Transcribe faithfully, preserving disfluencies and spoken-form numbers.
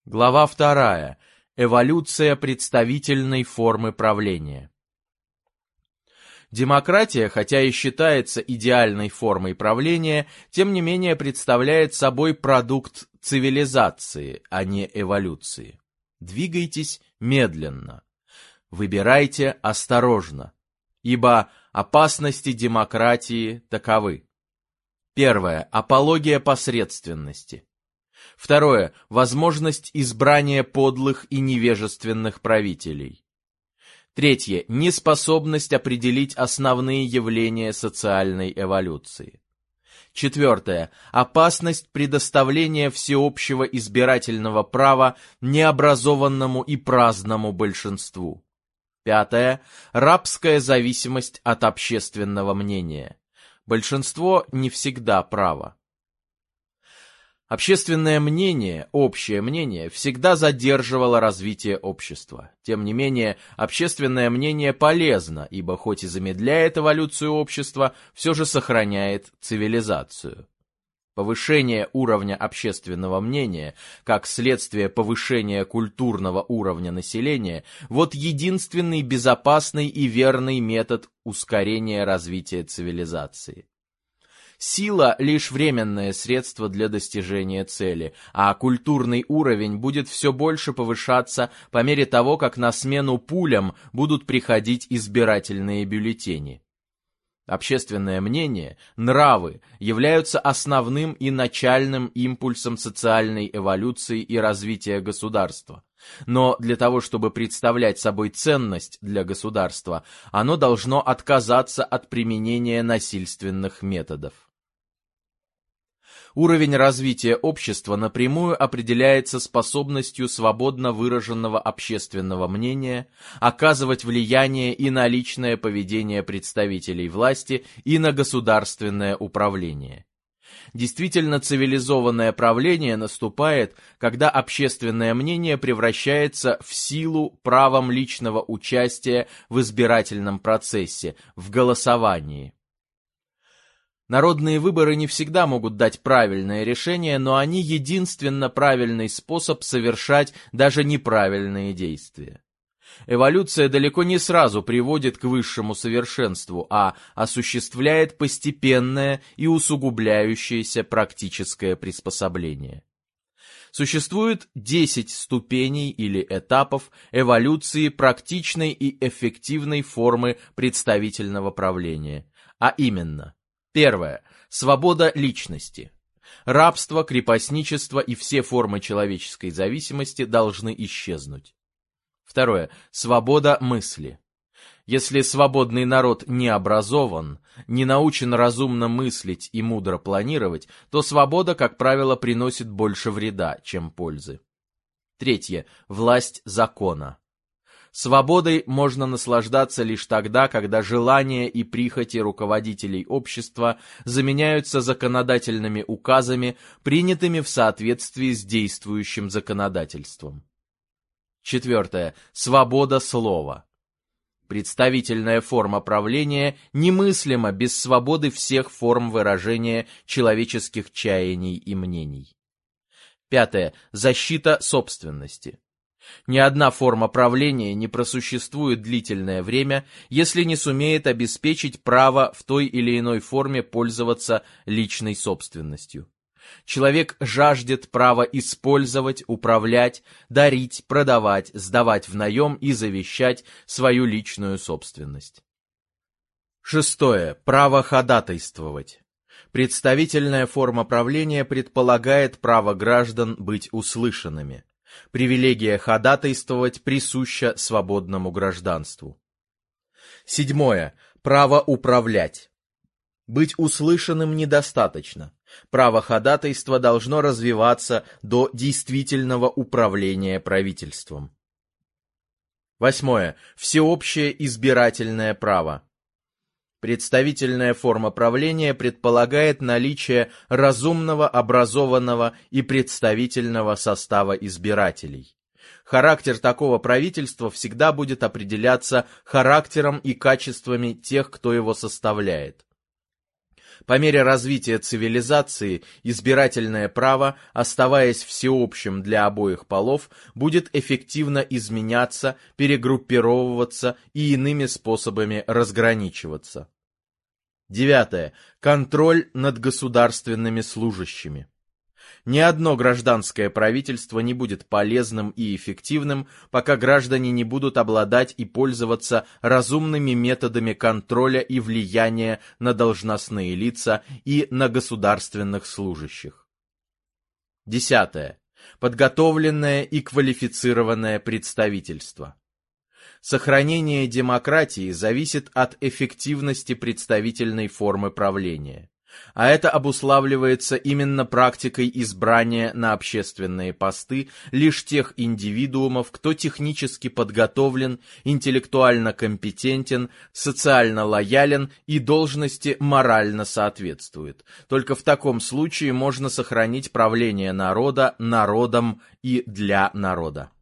Глава вторая. Эволюция представительной формы правления. Демократия, хотя и считается идеальной формой правления, тем не менее представляет собой продукт цивилизации, а не эволюции. Двигайтесь медленно. Выбирайте осторожно, ибо опасности демократии таковы. Первое. Апология посредственности. Второе. Возможность избрания подлых и невежественных правителей. Третье. Неспособность определить основные явления социальной эволюции. Четвертое. Опасность предоставления всеобщего избирательного права необразованному и праздному большинству. Пятое. Рабская зависимость от общественного мнения. Большинство не всегда право. Общественное мнение, общее мнение, всегда задерживало развитие общества. Тем не менее, общественное мнение полезно, ибо хоть и замедляет эволюцию общества, все же сохраняет цивилизацию. Повышение уровня общественного мнения, как следствие повышения культурного уровня населения, вот единственный безопасный и верный метод ускорения развития цивилизации. Сила – лишь временное средство для достижения цели, а культурный уровень будет все больше повышаться по мере того, как на смену пулям будут приходить избирательные бюллетени. Общественное мнение, нравы являются основным и начальным импульсом социальной эволюции и развития государства. Но для того, чтобы представлять собой ценность для государства, оно должно отказаться от применения насильственных методов. Уровень развития общества напрямую определяется способностью свободно выраженного общественного мнения оказывать влияние и на личное поведение представителей власти, и на государственное управление. Действительно цивилизованное правление наступает, когда общественное мнение превращается в силу правом личного участия в избирательном процессе, в голосовании. Народные выборы не всегда могут дать правильное решение, но они единственно правильный способ совершать даже неправильные действия. Эволюция далеко не сразу приводит к высшему совершенству, а осуществляет постепенное и усугубляющееся практическое приспособление. Существует десять ступеней или этапов эволюции практичной и эффективной формы представительного правления, а именно: первое. Свобода личности. Рабство, крепостничество и все формы человеческой зависимости должны исчезнуть. Второе. Свобода мысли. Если свободный народ не образован, не научен разумно мыслить и мудро планировать, то свобода, как правило, приносит больше вреда, чем пользы. Третье. Власть закона. Свободой можно наслаждаться лишь тогда, когда желания и прихоти руководителей общества заменяются законодательными указами, принятыми в соответствии с действующим законодательством. Четвертое. Свобода слова. Представительная форма правления немыслима без свободы всех форм выражения человеческих чаяний и мнений. Пятое. Защита собственности. Ни одна форма правления не просуществует длительное время, если не сумеет обеспечить право в той или иной форме пользоваться личной собственностью. Человек жаждет права использовать, управлять, дарить, продавать, сдавать в наем и завещать свою личную собственность. Шестое. Право ходатайствовать. Представительная форма правления предполагает право граждан быть услышанными. Привилегия ходатайствовать присуща свободному гражданству. Седьмое. Право управлять. Быть услышанным недостаточно. Право ходатайства должно развиваться до действительного управления правительством. Восьмое. Всеобщее избирательное право. Представительная форма правления предполагает наличие разумного, образованного и представительного состава избирателей. Характер такого правительства всегда будет определяться характером и качествами тех, кто его составляет. По мере развития цивилизации избирательное право, оставаясь всеобщим для обоих полов, будет эффективно изменяться, перегруппировываться и иными способами разграничиваться. Девятое. Контроль над государственными служащими. Ни одно гражданское правительство не будет полезным и эффективным, пока граждане не будут обладать и пользоваться разумными методами контроля и влияния на должностные лица и на государственных служащих. Десятое. Подготовленное и квалифицированное представительство. Сохранение демократии зависит от эффективности представительной формы правления. А это обуславливается именно практикой избрания на общественные посты лишь тех индивидуумов, кто технически подготовлен, интеллектуально компетентен, социально лоялен и должности морально соответствует. Только в таком случае можно сохранить правление народа народом и для народа.